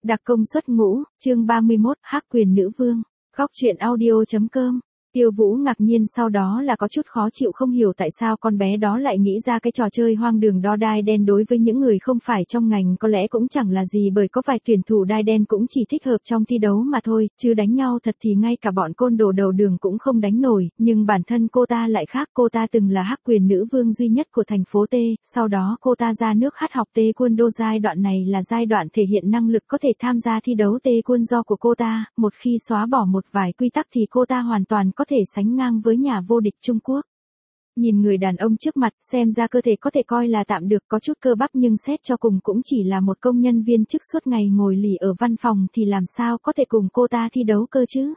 Đặc công xuất ngũ, chương 31, hắc quyền nữ vương. Góc truyện audio.com. Tiêu Vũ ngạc nhiên sau đó là có chút khó chịu, không hiểu tại sao con bé đó lại nghĩ ra cái trò chơi hoang đường đo đai đen đối với những người không phải trong ngành, có lẽ cũng chẳng là gì, bởi có vài tuyển thủ đai đen cũng chỉ thích hợp trong thi đấu mà thôi, chứ đánh nhau thật thì ngay cả bọn côn đồ đầu đường cũng không đánh nổi, nhưng bản thân cô ta lại khác, cô ta từng là hắc quyền nữ vương duy nhất của thành phố T, sau đó cô ta ra nước hát học taekwondo, giai đoạn này là giai đoạn thể hiện năng lực có thể tham gia thi đấu taekwondo của cô ta, một khi xóa bỏ một vài quy tắc thì cô ta hoàn toàn có thể sánh ngang với nhà vô địch Trung Quốc. Nhìn người đàn ông trước mặt, xem ra cơ thể có thể coi là tạm được, có chút cơ bắp, nhưng xét cho cùng cũng chỉ là một công nhân viên chức suốt ngày ngồi lì ở văn phòng thì làm sao có thể cùng cô ta thi đấu cơ chứ.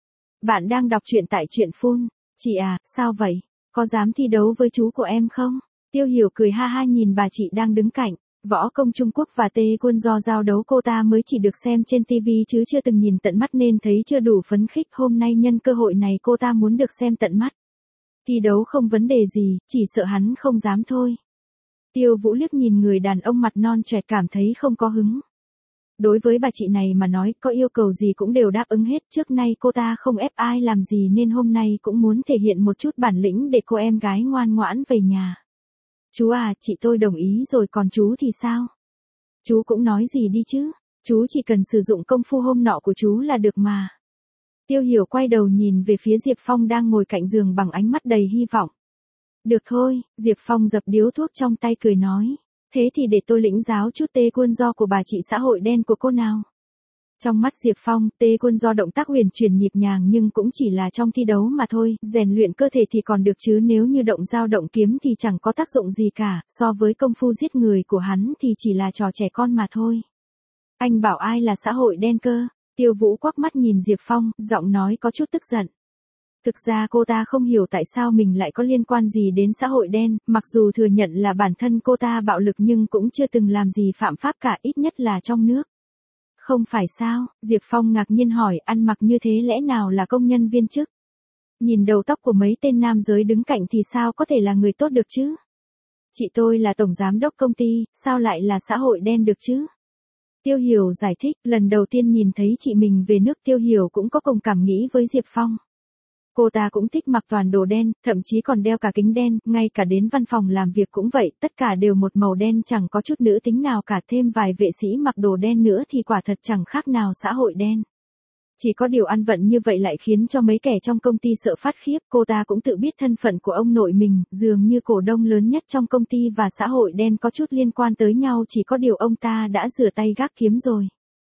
Bạn đang đọc truyện tại truyện Phun. Chị à, sao vậy? Có dám thi đấu với chú của em không? Tiêu Hiểu cười ha ha nhìn bà chị đang đứng cạnh. Võ công Trung Quốc và taekwondo giao đấu cô ta mới chỉ được xem trên TV chứ chưa từng nhìn tận mắt nên thấy chưa đủ phấn khích, hôm nay nhân cơ hội này cô ta muốn được xem tận mắt. Thi đấu không vấn đề gì, chỉ sợ hắn không dám thôi. Tiêu Vũ liếc nhìn người đàn ông mặt non choẹt, cảm thấy không có hứng. Đối với bà chị này mà nói, có yêu cầu gì cũng đều đáp ứng hết, trước nay cô ta không ép ai làm gì nên hôm nay cũng muốn thể hiện một chút bản lĩnh để cô em gái ngoan ngoãn về nhà. Chú à, chị tôi đồng ý rồi, còn chú thì sao? Chú cũng nói gì đi chứ, chú chỉ cần sử dụng công phu hôm nọ của chú là được mà. Tiêu Hiểu quay đầu nhìn về phía Diệp Phong đang ngồi cạnh giường bằng ánh mắt đầy hy vọng. Được thôi, Diệp Phong dập điếu thuốc trong tay cười nói. Thế thì để tôi lĩnh giáo chút taekwondo của bà chị xã hội đen của cô nào. Trong mắt Diệp Phong, taekwondo động tác huyền chuyển nhịp nhàng nhưng cũng chỉ là trong thi đấu mà thôi, rèn luyện cơ thể thì còn được chứ nếu như động dao động kiếm thì chẳng có tác dụng gì cả, so với công phu giết người của hắn thì chỉ là trò trẻ con mà thôi. Anh bảo ai là xã hội đen cơ? Tiêu Vũ quắc mắt nhìn Diệp Phong, giọng nói có chút tức giận. Thực ra cô ta không hiểu tại sao mình lại có liên quan gì đến xã hội đen, mặc dù thừa nhận là bản thân cô ta bạo lực nhưng cũng chưa từng làm gì phạm pháp cả, ít nhất là trong nước. Không phải sao? Diệp Phong ngạc nhiên hỏi, ăn mặc như thế lẽ nào là công nhân viên chức? Nhìn đầu tóc của mấy tên nam giới đứng cạnh thì sao có thể là người tốt được chứ? Chị tôi là tổng giám đốc công ty, sao lại là xã hội đen được chứ? Tiêu Hiểu giải thích, lần đầu tiên nhìn thấy chị mình về nước Tiêu Hiểu cũng có cùng cảm nghĩ với Diệp Phong. Cô ta cũng thích mặc toàn đồ đen, thậm chí còn đeo cả kính đen, ngay cả đến văn phòng làm việc cũng vậy, tất cả đều một màu đen, chẳng có chút nữ tính nào cả, thêm vài vệ sĩ mặc đồ đen nữa thì quả thật chẳng khác nào xã hội đen. Chỉ có điều ăn vận như vậy lại khiến cho mấy kẻ trong công ty sợ phát khiếp, cô ta cũng tự biết thân phận của ông nội mình, dường như cổ đông lớn nhất trong công ty và xã hội đen có chút liên quan tới nhau, chỉ có điều ông ta đã rửa tay gác kiếm rồi.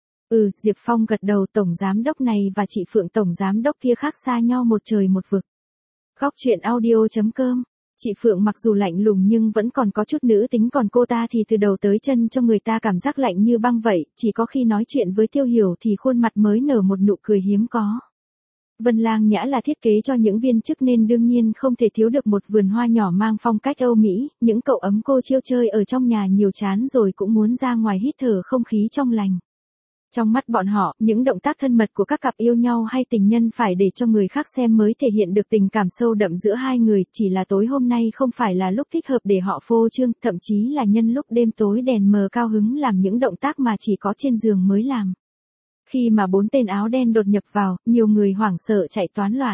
Diệp Phong gật đầu, tổng giám đốc này và chị Phượng tổng giám đốc kia khác xa nhau một trời một vực. Góc truyện audio.com. Chị Phượng mặc dù lạnh lùng nhưng vẫn còn có chút nữ tính, còn cô ta thì từ đầu tới chân cho người ta cảm giác lạnh như băng vậy, chỉ có khi nói chuyện với Tiêu Hiểu thì khuôn mặt mới nở một nụ cười hiếm có. Vân Lang Nhã là thiết kế cho những viên chức nên đương nhiên không thể thiếu được một vườn hoa nhỏ mang phong cách Âu Mỹ, những cậu ấm cô chiêu chơi ở trong nhà nhiều chán rồi cũng muốn ra ngoài hít thở không khí trong lành. Trong mắt bọn họ, những động tác thân mật của các cặp yêu nhau hay tình nhân phải để cho người khác xem mới thể hiện được tình cảm sâu đậm giữa hai người, chỉ là tối hôm nay không phải là lúc thích hợp để họ phô trương, thậm chí là nhân lúc đêm tối đèn mờ cao hứng làm những động tác mà chỉ có trên giường mới làm. Khi mà 4 tên áo đen đột nhập vào, nhiều người hoảng sợ chạy toán loạn.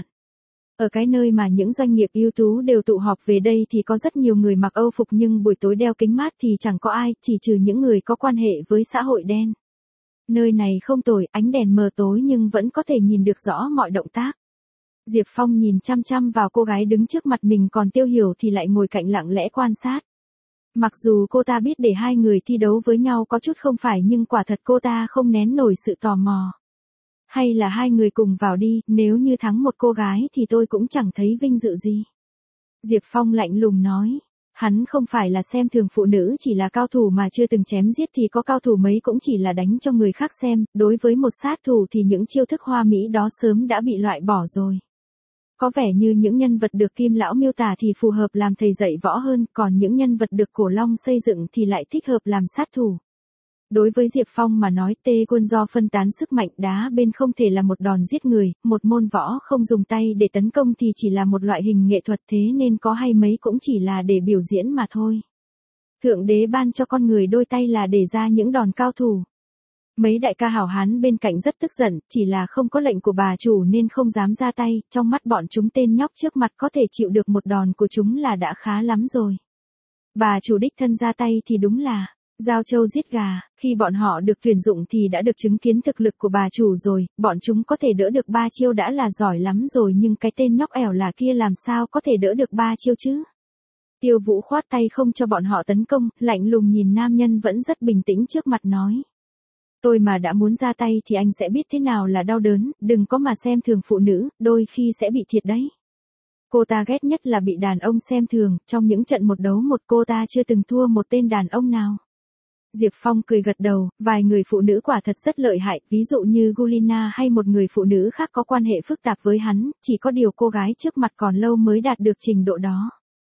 Ở cái nơi mà những doanh nghiệp ưu tú đều tụ họp về đây thì có rất nhiều người mặc Âu phục nhưng buổi tối đeo kính mát thì chẳng có ai, chỉ trừ những người có quan hệ với xã hội đen. Nơi này không tồi, ánh đèn mờ tối nhưng vẫn có thể nhìn được rõ mọi động tác. Diệp Phong nhìn chăm chăm vào cô gái đứng trước mặt mình, còn Tiêu Hiểu thì lại ngồi cạnh lặng lẽ quan sát. Mặc dù cô ta biết để hai người thi đấu với nhau có chút không phải nhưng quả thật cô ta không nén nổi sự tò mò. Hay là hai người cùng vào đi, nếu như thắng một cô gái thì tôi cũng chẳng thấy vinh dự gì. Diệp Phong lạnh lùng nói. Hắn không phải là xem thường phụ nữ chỉ là cao thủ mà chưa từng chém giết thì có cao thủ mấy cũng chỉ là đánh cho người khác xem, đối với một sát thủ thì những chiêu thức hoa mỹ đó sớm đã bị loại bỏ rồi. Có vẻ như những nhân vật được Kim Lão miêu tả thì phù hợp làm thầy dạy võ hơn, còn những nhân vật được Cổ Long xây dựng thì lại thích hợp làm sát thủ. Đối với Diệp Phong mà nói, taekwondo phân tán sức mạnh, đá bên không thể là một đòn giết người, một môn võ không dùng tay để tấn công thì chỉ là một loại hình nghệ thuật, thế nên có hay mấy cũng chỉ là để biểu diễn mà thôi. Thượng đế ban cho con người đôi tay là để ra những đòn cao thủ. Mấy đại ca hảo hán bên cạnh rất tức giận, chỉ là không có lệnh của bà chủ nên không dám ra tay, trong mắt bọn chúng tên nhóc trước mặt có thể chịu được một đòn của chúng là đã khá lắm rồi. Bà chủ đích thân ra tay thì đúng là giao trâu giết gà, khi bọn họ được tuyển dụng thì đã được chứng kiến thực lực của bà chủ rồi, bọn chúng có thể đỡ được 3 chiêu đã là giỏi lắm rồi nhưng cái tên nhóc ẻo là kia làm sao có thể đỡ được 3 chiêu chứ. Tiêu Vũ khoát tay không cho bọn họ tấn công, lạnh lùng nhìn nam nhân vẫn rất bình tĩnh trước mặt nói. Tôi mà đã muốn ra tay thì anh sẽ biết thế nào là đau đớn, đừng có mà xem thường phụ nữ, đôi khi sẽ bị thiệt đấy. Cô ta ghét nhất là bị đàn ông xem thường, trong những trận một đấu một cô ta chưa từng thua một tên đàn ông nào. Diệp Phong cười gật đầu, vài người phụ nữ quả thật rất lợi hại, ví dụ như Gulina hay một người phụ nữ khác có quan hệ phức tạp với hắn, chỉ có điều cô gái trước mặt còn lâu mới đạt được trình độ đó.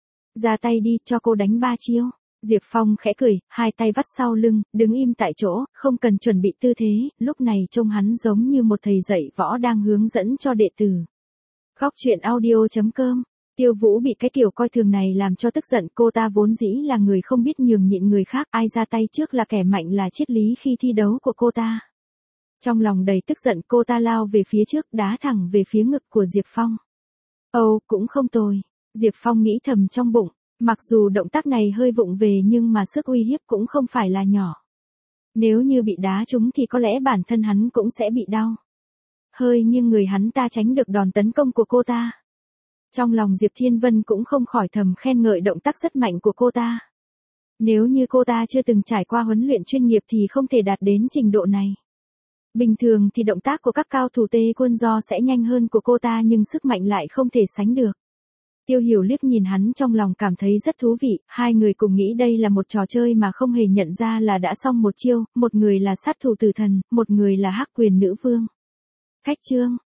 Ra tay đi, cho cô đánh 3 chiêu. Diệp Phong khẽ cười, hai tay vắt sau lưng, đứng im tại chỗ, không cần chuẩn bị tư thế, lúc này trông hắn giống như một thầy dạy võ đang hướng dẫn cho đệ tử. Khóc chuyện audio.com. Tiêu Vũ bị cái kiểu coi thường này làm cho tức giận, cô ta vốn dĩ là người không biết nhường nhịn người khác, ai ra tay trước là kẻ mạnh là triết lý khi thi đấu của cô ta. Trong lòng đầy tức giận cô ta lao về phía trước, đá thẳng về phía ngực của Diệp Phong. Ồ, cũng không tồi. Diệp Phong nghĩ thầm trong bụng, mặc dù động tác này hơi vụng về nhưng mà sức uy hiếp cũng không phải là nhỏ. Nếu như bị đá trúng thì có lẽ bản thân hắn cũng sẽ bị đau. Hơi nghiêng người hắn ta tránh được đòn tấn công của cô ta. Trong lòng Diệp Thiên Vân cũng không khỏi thầm khen ngợi động tác rất mạnh của cô ta. Nếu như cô ta chưa từng trải qua huấn luyện chuyên nghiệp thì không thể đạt đến trình độ này. Bình thường thì động tác của các cao thủ Tê Quân Do sẽ nhanh hơn của cô ta nhưng sức mạnh lại không thể sánh được. Tiêu Hiểu liếc nhìn hắn trong lòng cảm thấy rất thú vị, hai người cùng nghĩ đây là một trò chơi mà không hề nhận ra là đã xong một chiêu, một người là sát thủ tử thần, một người là hắc quyền nữ vương. Khách chương.